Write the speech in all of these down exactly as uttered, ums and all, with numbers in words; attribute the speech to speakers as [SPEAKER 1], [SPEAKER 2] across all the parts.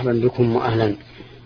[SPEAKER 1] مرحبا بكم وأهلا.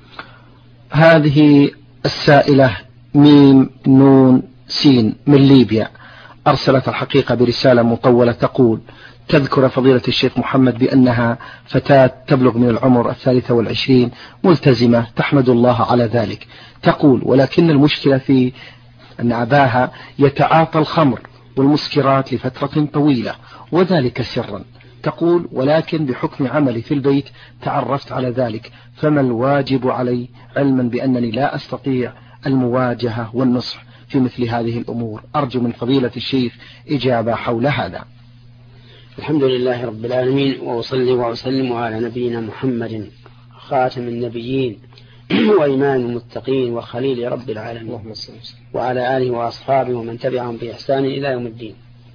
[SPEAKER 2] هذه السائلة ميم نون سين من ليبيا أرسلت الحقيقة برسالة مطولة تقول: تذكر فضيلة الشيخ محمد بأنها فتاة تبلغ من العمر الثالثة والعشرين ملتزمة تحمد الله على ذلك. تقول: ولكن المشكلة في أن أباها يتعاطى الخمر والمسكرات لفترة طويلة وذلك سرا. تقول: ولكن بحكم عملي في البيت تعرفت على ذلك، فما الواجب علي علما بأنني لا أستطيع المواجهة والنصح في مثل هذه الأمور؟ أرجو من فضيلة الشيخ إجابة حول هذا.
[SPEAKER 1] الحمد لله رب العالمين، وأصلي وأسلم على نبينا محمد خاتم النبيين وإمام المتقين وخليل رب العالمين، وعلى آله وأصحابه ومن تبعهم بإحسان إلى يوم الدين.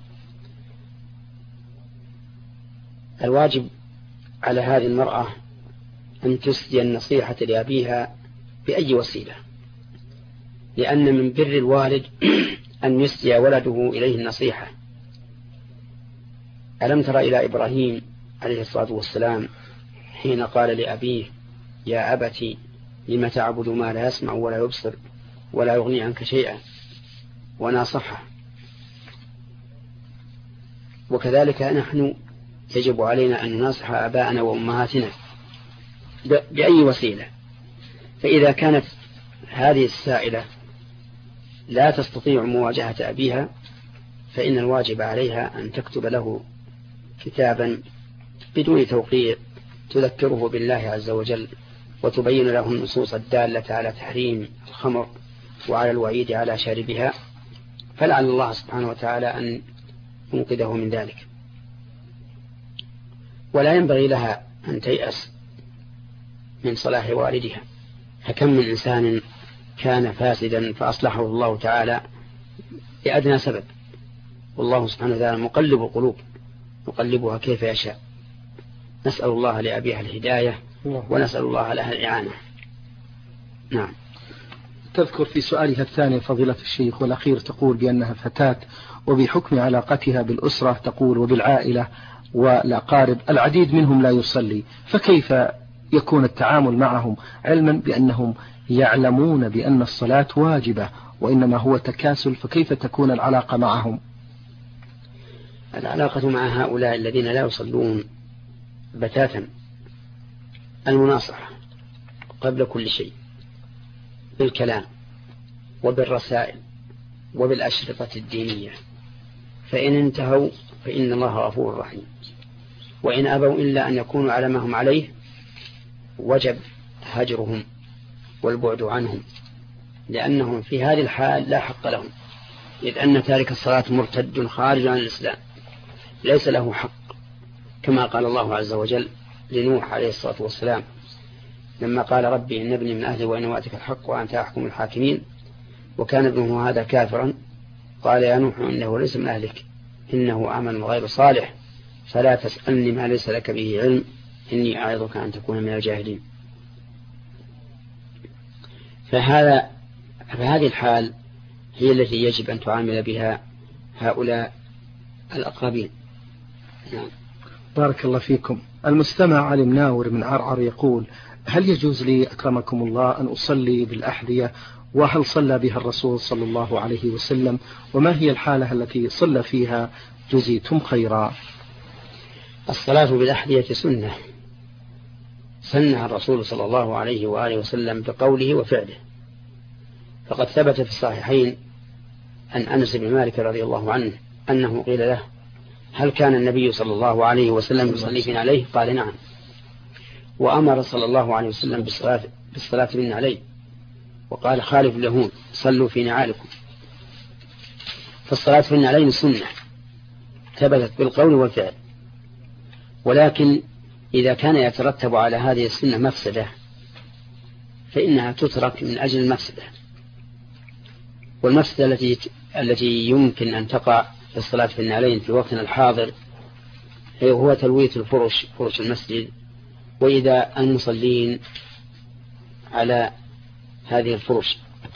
[SPEAKER 1] الواجب على هذه المرأة أن تسدي النصيحة لأبيها بأي وسيلة، لأن من بر الوالد أن يسدي ولده إليه النصيحة. ألم تر إلى إبراهيم عليه الصلاة والسلام حين قال لأبيه: يا أبت لم تعبد ما لا يسمع ولا يبصر ولا يغني عنك شيئا، وناصحه. وكذلك نحن يجب علينا أن نناصح آباءنا وأمهاتنا بأي وسيلة. فإذا كانت هذه السائلة لا تستطيع مواجهة أبيها، فإن الواجب عليها أن تكتب له كتابا بدون توقيع تذكره بالله عز وجل، وتبين له النصوص الدالة على تحريم الخمر وعلى الوعيد على شاربها، فلعل الله سبحانه وتعالى أن ينقذه من ذلك. ولا ينبغي لها أن تيأس من صلاح والدها، فكم من إنسان كان فاسدا فأصلحه الله تعالى بأدنى سبب، والله سبحانه وتعالى مقلب القلوب يقلبها كيف يشاء. نسأل الله لأبيها الهداية ونسأل الله لها الإعانة. نعم.
[SPEAKER 2] تذكر في سؤالها الثاني فضيلة الشيخ والأخير تقول بأنها فتاة، وبحكم علاقتها بالأسرة تقول وبالعائلة والأقارب العديد منهم لا يصلي، فكيف يكون التعامل معهم علما بأنهم يعلمون بأن الصلاة واجبة وإنما هو تكاسل؟ فكيف تكون العلاقة معهم؟
[SPEAKER 1] العلاقة مع هؤلاء الذين لا يصلون بتاتا المناصحة قبل كل شيء بالكلام وبالرسائل وبالأشرطة الدينية، فإن انتهوا فإن الله غفور رحيم، وإن أبوا إلا أن يكونوا على ما هم عليه وجب هجرهم والبعد عنهم، لأنهم في هذه الحال لا حق لهم، إذ أن تارك الصلاة مرتد خارج عن الإسلام ليس له حق، كما قال الله عز وجل لنوح عليه الصلاة والسلام لما قال: ربي إن ابني من أهلي وإن وعدك الحق وأنت أحكم الحاكمين وكان ابنه هذا كافرا، قال: يا نوح إنه ليس من أهلك إنه عمل غير صالح فلا تسألني ما ليس لك به علم إني أعظك أن تكون من الجاهلين. فهذا فهذه الحال هي التي يجب أن تعامل بها هؤلاء الأقربين. نعم.
[SPEAKER 2] بارك الله فيكم. المستمع علي مناور من عرعر يقول: هل يجوز لي أكرمكم الله أن أصلي بالأحذية؟ وهل صلى بها الرسول صلى الله عليه وسلم؟ وما هي الحالة التي صلى فيها؟ جزيتم خيرا.
[SPEAKER 1] الصلاة بالأحذية سنة سنها الرسول صلى الله عليه وآله وسلم بقوله وفعله، فقد ثبت في الصحيحين عن أنس بن مالك رضي الله عنه أنه قيل له: هل كان النبي صلى الله عليه وسلم يصلي في نعليه؟ قال: نعم. وأمر صلى الله عليه وسلم بالصلاة, بالصلاة من نعليه، وقال: خالف اليهود صلوا في نعالكم. فالصلاة في النعلين سنة ثبتت بالقول والفعل، ولكن إذا كان يترتب على هذه السنة مفسدة فإنها تترك من أجل المفسدة، والمفسدة التي التي يمكن أن تقع في الصلاة في النعلين في وقتنا الحاضر هو تلويث الفرش فرش المسجد، وإذا المصلين على هذه الفرش.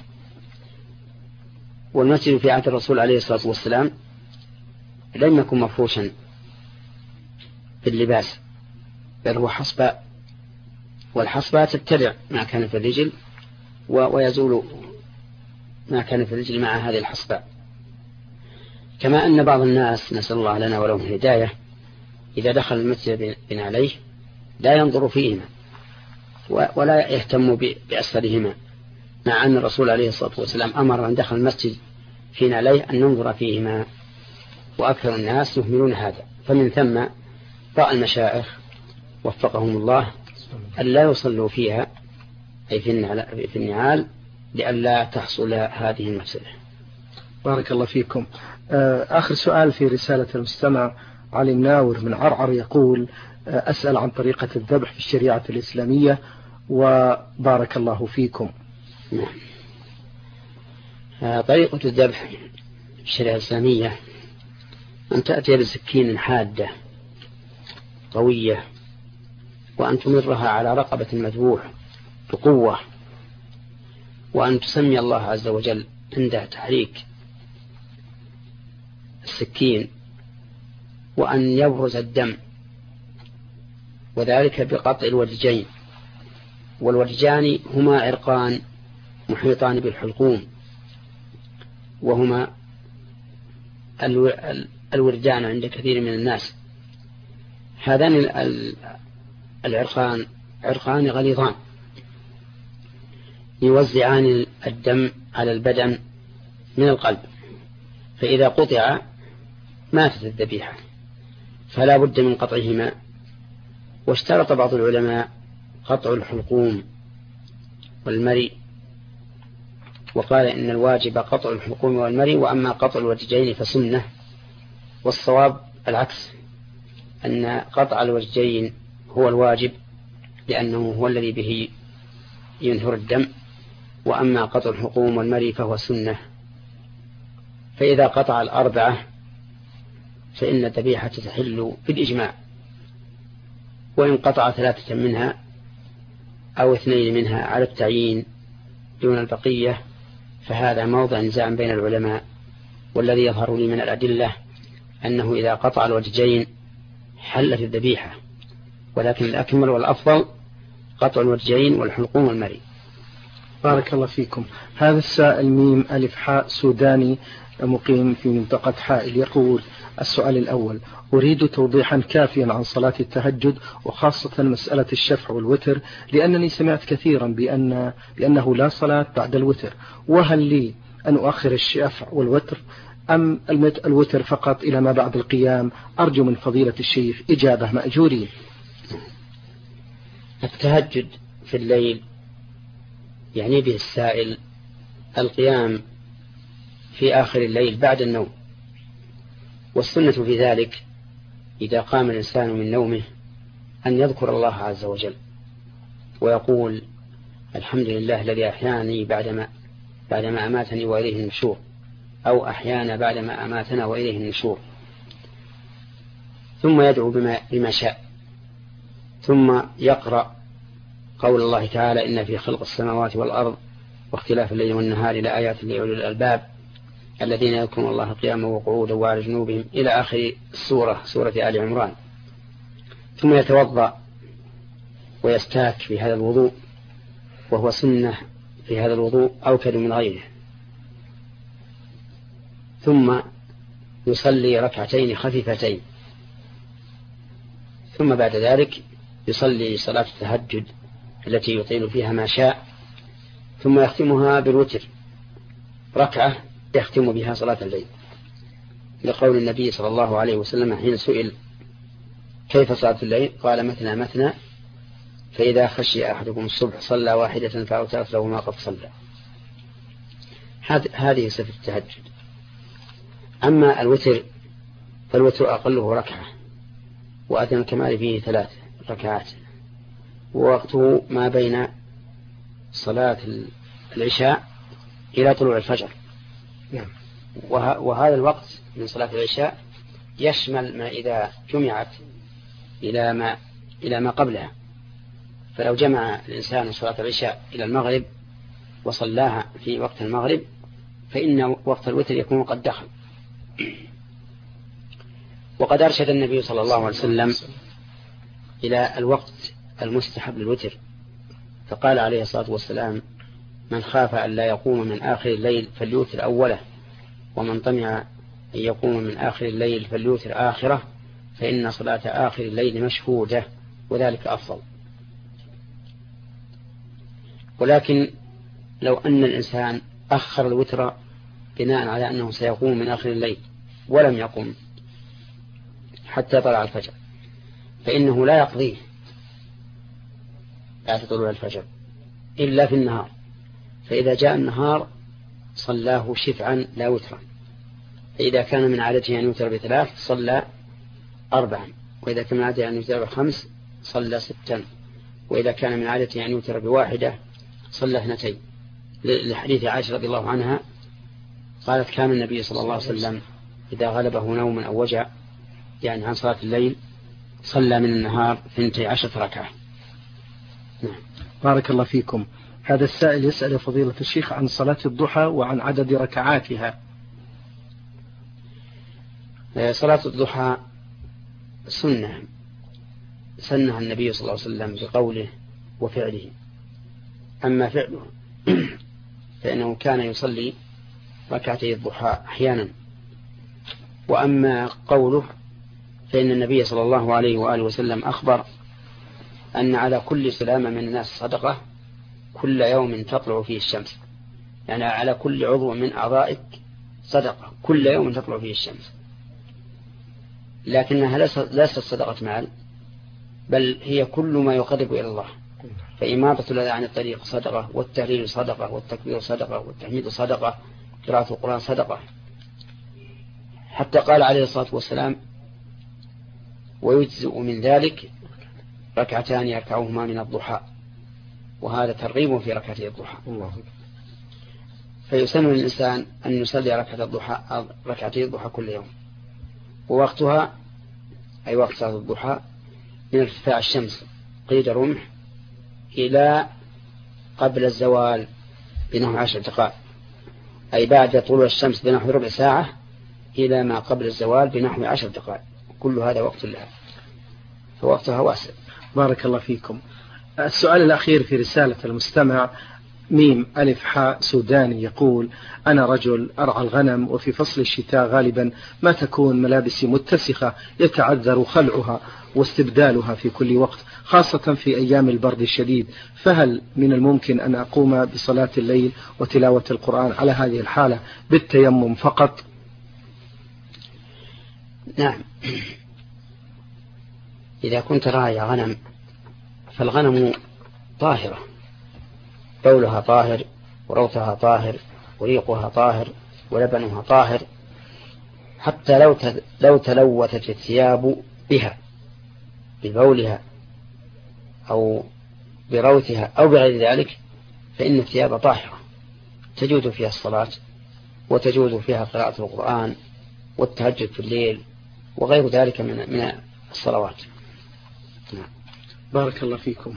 [SPEAKER 1] والمسجد في عهد الرسول عليه الصلاة والسلام لم يكن مفروشا باللباس، بل هو حصباء والحصبة تتبع ما كان في الرجل ويزول ما كان في الرجل مع هذه الحصبة. كما أن بعض الناس نسأل الله لنا ولهم الهداية إذا دخل المسجد بنعليه لا ينظر فيهما ولا يهتم بأسفلهما، مع أن الرسول عليه الصلاة والسلام أمر من دخل المسجد في نعليه أن ننظر فيهما، وأكثر الناس يهملون هذا. فمن ثم رأى المشايخ وفقهم الله أن لا يصلوا فيها أي في النعال لئلا تحصل هذه المفسدة.
[SPEAKER 2] بارك الله فيكم. آخر سؤال في رسالة المستمع علي مناور من عرعر يقول: أسأل عن طريقة الذبح في الشريعة الإسلامية وبارك الله فيكم.
[SPEAKER 1] نعم. طريقة الذبح في الشريعة الإسلامية أن تأتي بسكين حادة قوية وأن تمرها على رقبة المذبوح بقوة، وأن تسمي الله عز وجل عند تحريك السكين، وأن يبرز الدم، وذلك بقطع الودجين. والودجان هما عرقان محيطان بالحلقوم، وهما الوردان عند كثير من الناس. هذان العرقان عرقان غليظان يوزعان الدم على البدن من القلب، فإذا قطع ماتت الذبيحة، فلا بد من قطعهما. واشترط بعض العلماء قطع الحلقوم والمري، وقال إن الواجب قطع الحلقوم والمري، وأما قطع الوجهين فسنة. والصواب العكس، أن قطع الوجهين هو الواجب لأنه هو الذي به ينهر الدم، وأما قطع الحلقوم والمري فهو سنة. فإذا قطع الأربعة فإن الذبيحة تحل بالإجماع، وإن قطع ثلاثة منها أو اثنين منها على التعيين دون البقية فهذا موضع نزاع بين العلماء. والذي يظهر لي من الأدلة أنه إذا قطع الوجهين حلت الذبيحة، ولكن الأكمل والأفضل قطع الوجهين والحلقوم والمري.
[SPEAKER 2] بارك الله فيكم. هذا السائل ميم ألف حاء سوداني مقيم في منطقة حائل يقول: السؤال الأول: أريد توضيحا كافيا عن صلاة التهجد، وخاصة مسألة الشفع والوتر، لأنني سمعت كثيرا بأن بأنه لا صلاة بعد الوتر، وهل لي أن أؤخر الشفع والوتر أم الوتر فقط إلى ما بعد القيام؟ أرجو من فضيلة الشيخ إجابة مأجورين.
[SPEAKER 1] التهجد في الليل يعني به السائل القيام في آخر الليل بعد النوم، والسنة في ذلك إذا قام الإنسان من نومه أن يذكر الله عز وجل ويقول: الحمد لله الذي أحياني بعدما بعدما أماتني وإليه النشور، أو أحيانا بعدما أماتنا وإليه النشور، ثم يدعو بما, بما شاء، ثم يقرأ قول الله تعالى: إن في خلق السماوات والأرض واختلاف الليل والنهار لآيات لأولي الألباب الذين يذكرون الله قياما وقعودا وعلى جنوبهم إلى آخر السورة سورة آل عمران. ثم يتوضأ ويستاك في هذا الوضوء، وهو سنة في هذا الوضوء أوكد من غيره، ثم يصلي ركعتين خفيفتين، ثم بعد ذلك يصلي صلاة التهجد التي يطيل فيها ما شاء، ثم يختمها بالوتر ركعة يختم بها صلاة الليل، لقول النبي صلى الله عليه وسلم حين سئل: كيف صلاة الليل؟ قال: مثنى مثنى، فإذا خشي أحدكم الصبح صلى واحدة فأوترت له ما قد صلى. هذه صفة التهجد. أما الوتر فالوتر أقله ركعة، وأدنى الكمال فيه ثلاث ركعات، ووقته ما بين صلاة العشاء إلى طلوع الفجر. وهذا الوقت من صلاة العشاء يشمل ما إذا جمعت إلى ما إلى ما قبلها، فلو جمع الإنسان صلاة العشاء إلى المغرب وصلاها في وقت المغرب فإن وقت الوتر يكون قد دخل. وقد أرشد النبي صلى الله عليه وسلم إلى الوقت المستحب للوتر فقال عليه الصلاة والسلام: من خاف أن لا يقوم من آخر الليل فليوتر أوله، ومن طمع أن يقوم من آخر الليل فليوتر آخره، فإن صلاة آخر الليل مشهودة وذلك أفضل. ولكن لو أن الإنسان أخر الوتر بناء على أنه سيقوم من آخر الليل ولم يقوم حتى طلع الفجر، فإنه لا يقضيه بعد طلوع الفجر إلا في النهار، فإذا جاء النهار صلاه شفعا لا وترا. فإذا كان من عادته أن يوتر بثلاث صلى أربعا، وإذا كان من عادته أن يوتر بخمس صلى ستا، وإذا كان من عادته أن يوتر بواحدة صلى اثنتين، لحديث عائشة رضي الله عنها قالت: كان النبي صلى الله عليه وسلم إذا غلبه نوم أو وجع يعني عن صلاة الليل صلى من النهار ثنتي عشرة ركعة.
[SPEAKER 2] نعم. بارك الله فيكم. هذا السائل يسأل فضيلة الشيخ عن صلاة الضحى وعن عدد ركعاتها.
[SPEAKER 1] صلاة الضحى سنة سنها النبي صلى الله عليه وسلم بقوله وفعله. أما فعله فإنه كان يصلي ركعتي الضحى أحيانا، وأما قوله فإن النبي صلى الله عليه وآله وسلم أخبر أن على كل سلامة من الناس صدقة كل يوم تطلع فيه الشمس، يعني على كل عضو من أعضائك صدقة كل يوم تطلع فيه الشمس، لكنها ليست صدقة مال، بل هي كل ما يقرب إلى الله. فإماطة الأذى عن الطريق صدقة، والتهليل صدقة، والتكبير صدقة، والتحميد صدقة، قراءة القرآن صدقة. حتى قال عليه الصلاة والسلام: ويجزئ من ذلك ركعتان يركعهما من الضحى، وهذا ترغيب في ركعتي الضحى. فيسن للإنسان أن يصلي ركعة الضحى ركعتي الضحى كل يوم، ووقتها أي وقت صلاة الضحى من ارتفاع الشمس قيد رمح إلى قبل الزوال بنحو عشر دقائق، أي بعد طلوع الشمس بنحو ربع ساعة إلى ما قبل الزوال بنحو عشر دقائق، كل هذا وقت لها، فوقتها واسع.
[SPEAKER 2] بارك الله فيكم. السؤال الأخير في رسالة المستمع ميم ألف حاء سوداني يقول: أنا رجل أرعى الغنم، وفي فصل الشتاء غالبا ما تكون ملابسي متسخة يتعذر خلعها واستبدالها في كل وقت، خاصة في أيام البرد الشديد، فهل من الممكن أن أقوم بصلاة الليل وتلاوة القرآن على هذه الحالة بالتيمم فقط؟
[SPEAKER 1] نعم، إذا كنت راعي غنم فالغنم طاهرة، بولها طاهر، وروثها طاهر، وريقها طاهر، ولبنها طاهر، حتى لو لو تلوثت الثياب بها ببولها أو بروثها أو بغير ذلك فإن الثياب طاهرة تجوز فيها الصلاة، وتجوز فيها قراءة القرآن والتهجد في الليل وغير ذلك من من الصلوات.
[SPEAKER 2] نعم. بارك الله فيكم.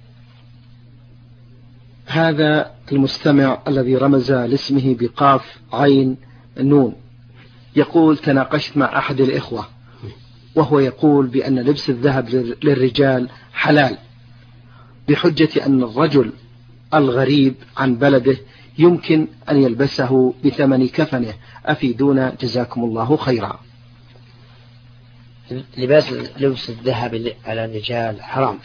[SPEAKER 2] هذا المستمع الذي رمز لاسمه بقاف عين نون يقول: تناقشت مع أحد الإخوة وهو يقول بأن لبس الذهب للرجال حلال، بحجة أن الرجل الغريب عن بلده يمكن أن يلبسه بثمن كفنه، أفيدونا جزاكم الله خيرا.
[SPEAKER 1] لباس لبس الذهب على الرجال حرام،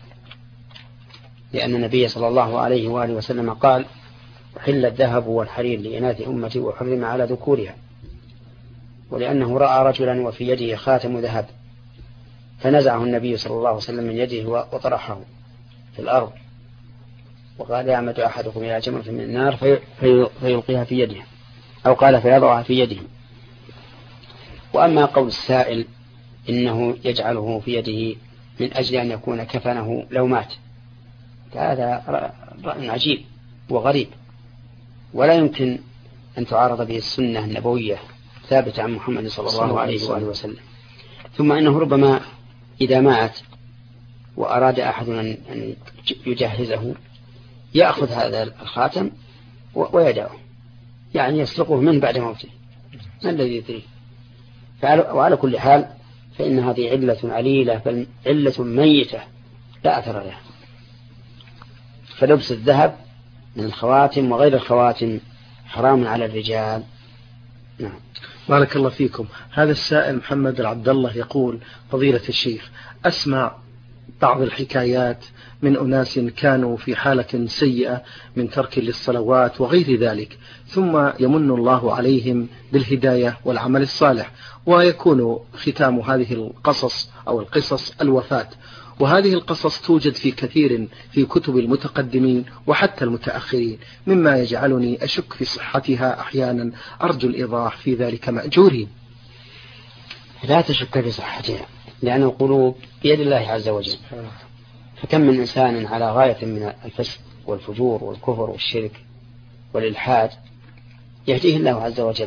[SPEAKER 1] لأن النبي صلى الله عليه وآله وسلم قال: أحل الذهب والحرير لإناث أمتي وحرم على ذكورها، ولأنه رأى رجلا وفي يده خاتم ذهب فنزعه النبي صلى الله عليه وسلم من يده وطرحه في الأرض، وقال: يعمد أحدكم إلى جمرة من النار في في فيلقيها في يده، أو قال فيضعها في يده. وأما قول السائل إنه يجعله في يده من أجل أن يكون كفنه لو مات، هذا رأي عجيب وغريب، ولا يمكن أن تعارض به السنة النبوية ثابتة عن محمد صلى الله عليه وآله وسلم. ثم إنه ربما إذا مات وأراد أحد أن يجهزه يأخذ هذا الخاتم ويدعه، يعني يسرقه من بعد موته، ما الذي يدري؟ وعلى كل حال فإن هذه علة عليلة، بل علة ميتة لا أثر لها. فلبس الذهب من الخواتم وغير الخواتم حرام على الرجال. نعم.
[SPEAKER 2] بارك الله فيكم. هذا السائل محمد العبد الله يقول: فضيلة الشيخ، أسمع بعض الحكايات من أناس كانوا في حالة سيئة من ترك للصلوات وغير ذلك، ثم يمن الله عليهم بالهداية والعمل الصالح، ويكون ختام هذه القصص أو القصص الوفاة. وهذه القصص توجد في كثير في كتب المتقدمين وحتى المتأخرين، مما يجعلني أشك في صحتها أحيانا. أرجو الإيضاح في ذلك مأجورين.
[SPEAKER 1] لا تشك في صحتها، لأن القلوب بيد الله عز وجل. فكم من إنسان على غاية من الفسق والفجور والكفر والشرك والإلحاد يهديه الله عز وجل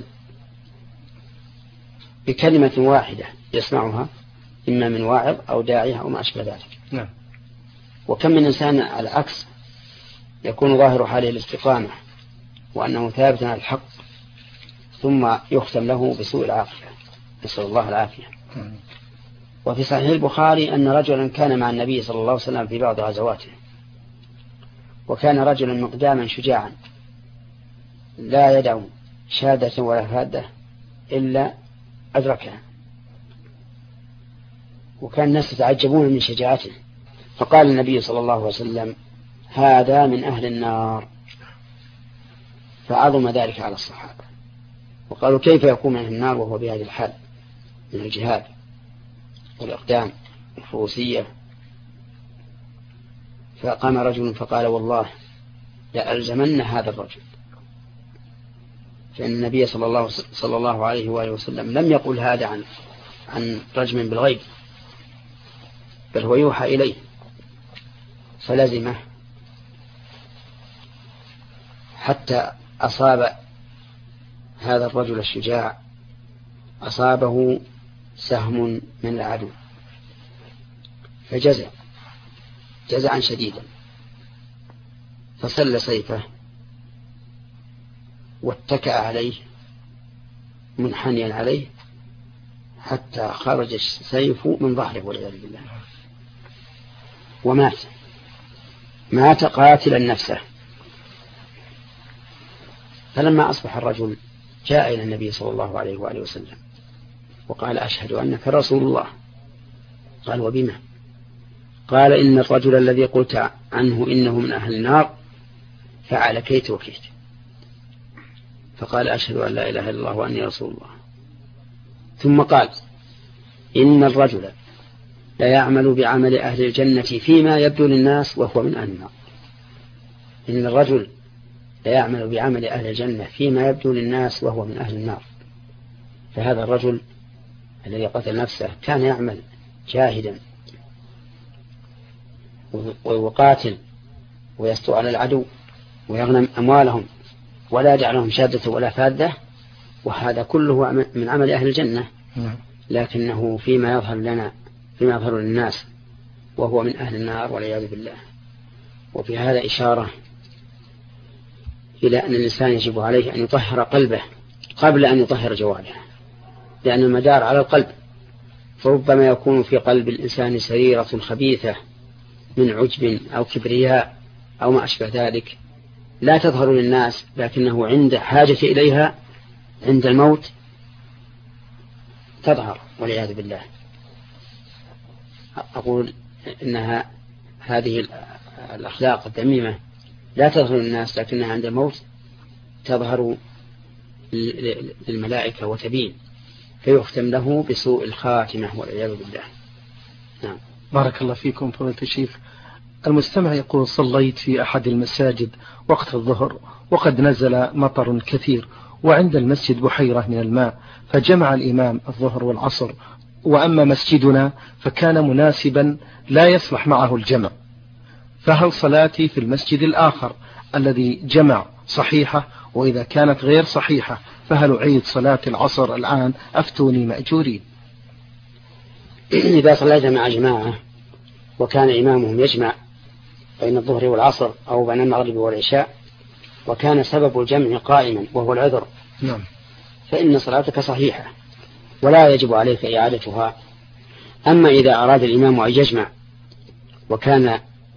[SPEAKER 1] بكلمة واحدة يسمعها إما من واعظ أو داعية أو ما أشبه ذلك.
[SPEAKER 2] نعم.
[SPEAKER 1] وكم من إنسان على العكس يكون ظاهر حاله الاستقامة وأنه ثابت على الحق، ثم يختم له بسوء العافية، نسأل الله العافية. وفي صحيح البخاري أن رجلا كان مع النبي صلى الله عليه وسلم في بعض غزواته، وكان رجلا مقداما شجاعا لا يدع شادة ولا فادة إلا أدركها، وكان الناس يتعجبون من شجاعته، فقال النبي صلى الله عليه وسلم: هذا من أهل النار. فعظم ذلك على الصحابة، وقالوا: كيف يكون من أهل النار وهو بهذه الحال من الجهاد والإقدام والفروسية؟ فقام رجل فقال: والله لألزمن هذا الرجل، فإن النبي صلى الله, صلى الله عليه وآله وسلم لم يقل هذا عن, عن رجم بالغيب، بل هو يوحى إليه. فلزمه حتى أصاب هذا الرجل الشجاع، أصابه سهم من العدو فجزع جزعا شديدا، فسل سيفه واتكأ عليه منحنيا عليه حتى خرج السيف من ظهره والعياذ بالله، ومات مات قاتلا نفسه. فلما أصبح الرجل جاء إلى النبي صلى الله عليه وآله وسلم وقال: أشهد أنك رسول الله. قال: وبما؟ قال: إن الرجل الذي قلت عنه إنه من أهل النار فعل كيت وكيت. فقال: أشهد أن لا إله إلا الله وأني رسول الله. ثم قال: إن الرجل لا يعمل بعمل أهل الجنة فيما يبدو للناس وهو من أهل النار. إن الرجل لا يعمل بعمل أهل الجنة فيما يبدو للناس وهو من أهل النار. فهذا الرجل الذي قتل نفسه كان يعمل جاهدا ويقاتل ويستر على العدو ويغنم أموالهم ولا يدع لهم شادة ولا فادة، وهذا كله من عمل أهل الجنة، لكنه فيما يظهر لنا فيما يظهر للناس وهو من أهل النار والعياذ بالله. وفي هذا إشارة إلى أن الإنسان يجب عليه أن يطهر قلبه قبل أن يطهر جوارحه، لأن المدار على القلب، فربما يكون في قلب الإنسان سريرة خبيثة من عجب أو كبرياء أو ما أشبه ذلك لا تظهر للناس، لكنه عند حاجة إليها عند الموت تظهر والعياذ بالله. أقول إنها هذه الأخلاق الذميمة لا تظهر للناس، لكنها عند الموت تظهر للملائكة وتبين، فيختم له بسوء الخاتمة والعياذ بالله. نعم.
[SPEAKER 2] بارك الله فيكم فضيلة الشيخ. المستمع يقول: صليت في أحد المساجد وقت الظهر وقد نزل مطر كثير، وعند المسجد بحيرة من الماء، فجمع الإمام الظهر والعصر، وأما مسجدنا فكان مناسبا لا يصلح معه الجمع، فهل صلاتي في المسجد الآخر الذي جمع صحيحة؟ وإذا كانت غير صحيحة فهل أعيد صلاة العصر الآن؟ أفتوني مأجورين.
[SPEAKER 1] إذا صليت مع جماعة وكان إمامهم يجمع بين الظهر والعصر أو بين المغرب والعشاء وكان سبب الجمع قائما وهو العذر،
[SPEAKER 2] نعم،
[SPEAKER 1] فإن صلاتك صحيحة ولا يجب عليك إعادتها. أما إذا أراد الإمام أن يجمع وكان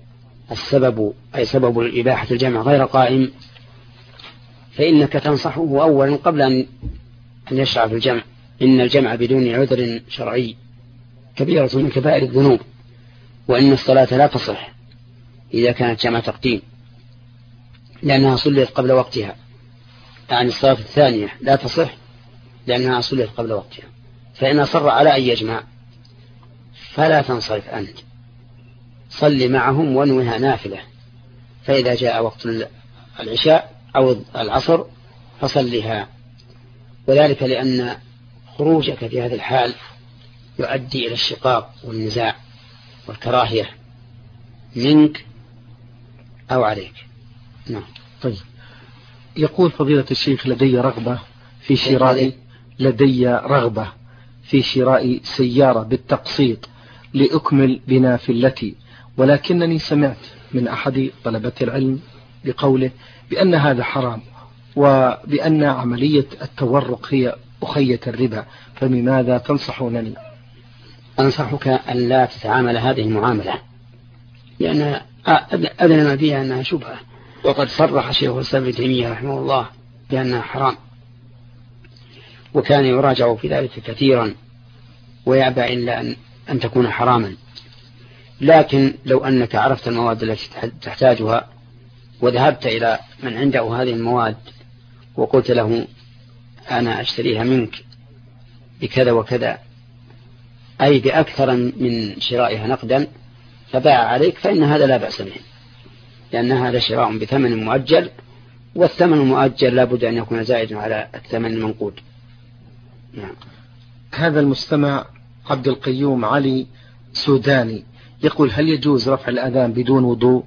[SPEAKER 1] السبب أي سبب إباحة الجمع غير قائم فإنك تنصحه أولا قبل أن يشرع في الجمع. إن الجمع بدون عذر شرعي كبيرة من كبائر الذنوب، وإن الصلاة لا تصح إذا كانت جمع تقديم لأنها صليت قبل وقتها، يعني الصلاة الثانية لا تصح لأنها صليت قبل وقتها. فإن أصر على أن يجمع فلا تنصرف أنت، صل معهم وانوها نافلة، فإذا جاء وقت العشاء أو العصر فصلها، وذلك لأن خروجك في هذه الحال يؤدي إلى الشقاق والنزاع والكراهية منك أو عليك. نعم.
[SPEAKER 2] طيب، يقول فضيلة الشيخ لدي رغبة في شراء لدي رغبة في شراء سيارة بالتقسيط لأكمل بنافلتي، ولكنني سمعت من أحد طلبة العلم بقوله بأن هذا حرام وبأن عملية التورق هي أخية الربا، فبماذا تنصحونني؟
[SPEAKER 1] أنصحك أن لا تتعامل هذه المعاملة، لأن أدنى ما فيها أنها شبهة، وقد صرح شيخ الإسلام ابن تيمية رحمه الله بأنها حرام، وكان يراجع في ذلك كثيرا ويأبى إلا أن, أن تكون حراما. لكن لو أنك عرفت المواد التي تحتاجها وذهبت إلى من عنده هذه المواد وقلت له أنا أشتريها منك بكذا وكذا، أي بأكثر من شرائها نقدا، فباع عليك، فإن هذا لا بأس به، لأن هذا شراء بثمن مؤجل، والثمن المؤجل لا بد أن يكون زائدا على الثمن المنقود. نعم.
[SPEAKER 2] هذا المستمع عبد القيوم علي سوداني يقول: هل يجوز رفع الأذان بدون وضوء؟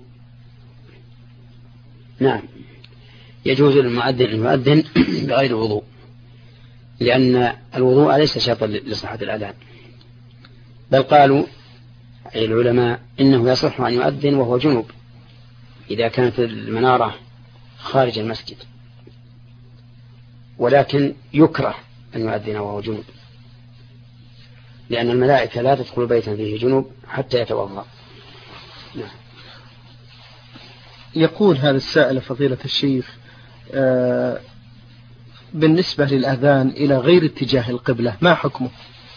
[SPEAKER 1] نعم، يجوز للمؤذن المؤذن بغير وضوء، لأن الوضوء ليس شرطا لصحة الأذان، بل قالوا أي العلماء إنه يصح أن يؤذن وهو جنوب إذا كانت المنارة خارج المسجد، ولكن يكره أن يؤذن وهو جنوب، لأن الملائكة لا تدخل بيتا فيه جنوب حتى يتوضأ. نعم.
[SPEAKER 2] يقول هذا السائل فضيلة الشيخ: آه بالنسبة للأذان إلى غير اتجاه القبلة ما حكمه؟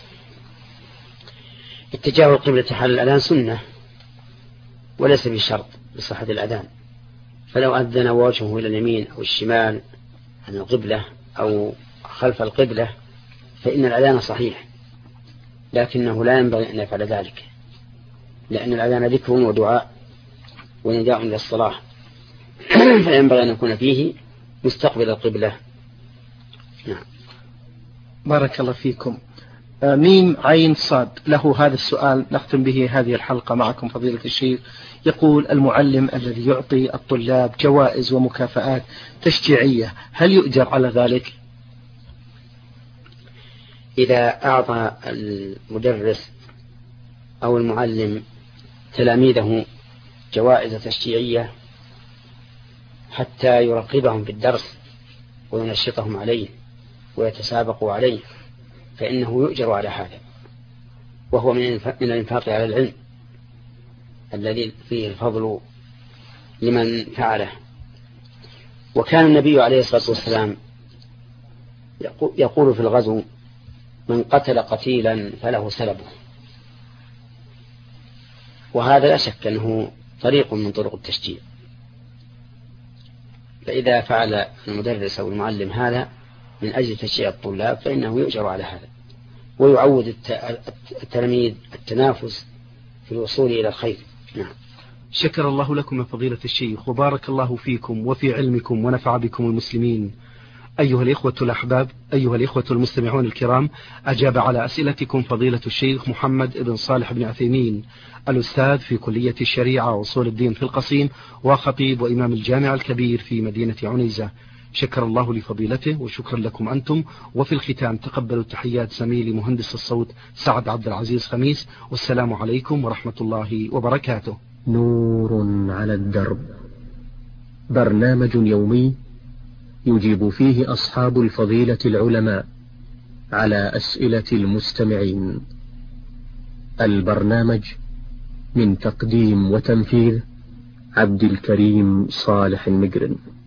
[SPEAKER 1] اتجاه القبلة حال الأذان سنة وليس بشرط لصحة الأذان، فلو أذن وجهه إلى اليمين أو الشمال عن القبلة أو خلف القبلة فإن الأذان صحيح، لكنه لا ينبغي أن يفعل ذلك، لأن الأذان ذكر ودعاء ونداء للصلاة، فينبغي أن يكون فيه مستقبل القبلة. نعم.
[SPEAKER 2] بارك الله فيكم. ميم عين صاد له هذا السؤال نختم به هذه الحلقة معكم فضيلة الشيخ. يقول: المعلم الذي يعطي الطلاب جوائز ومكافآت تشجيعية هل يؤجر على ذلك؟
[SPEAKER 1] إذا أعطى المدرس أو المعلم تلاميذه جوائز تشجيعية حتى يرغبهم في الدرس وينشطهم عليه ويتسابقوا عليه فإنه يؤجر على هذا، وهو من الإنفاق على العلم الذي فيه الفضل لمن فعله. وكان النبي عليه الصلاة والسلام يقول في الغزو: من قتل قتيلا فله سلبه، وهذا لا شك أنه طريق من طرق التشجيع. فإذا فعل المدرس أو المعلم هذا من أجل تشجيع الطلاب فإنه يؤجر على هذا، ويعود التلاميذ التنافس في الوصول إلى الخير. نعم.
[SPEAKER 2] شكر الله لكم يا فضيلة الشيخ، وبارك الله فيكم وفي علمكم ونفع بكم المسلمين. أيها الإخوة الأحباب، أيها الإخوة المستمعون الكرام، أجاب على أسئلتكم فضيلة الشيخ محمد بن صالح بن عثيمين، الأستاذ في كلية الشريعة وأصول الدين في القصيم، وخطيب وإمام الجامع الكبير في مدينة عنيزة. شكر الله لفضيلته وشكرا لكم أنتم. وفي الختام تقبلوا تحيات زميلي مهندس الصوت سعد عبد العزيز خميس، والسلام عليكم ورحمة الله وبركاته.
[SPEAKER 3] نور على الدرب، برنامج يومي يجيب فيه أصحاب الفضيلة العلماء على أسئلة المستمعين. البرنامج من تقديم وتنفيذ عبد الكريم صالح المقرن.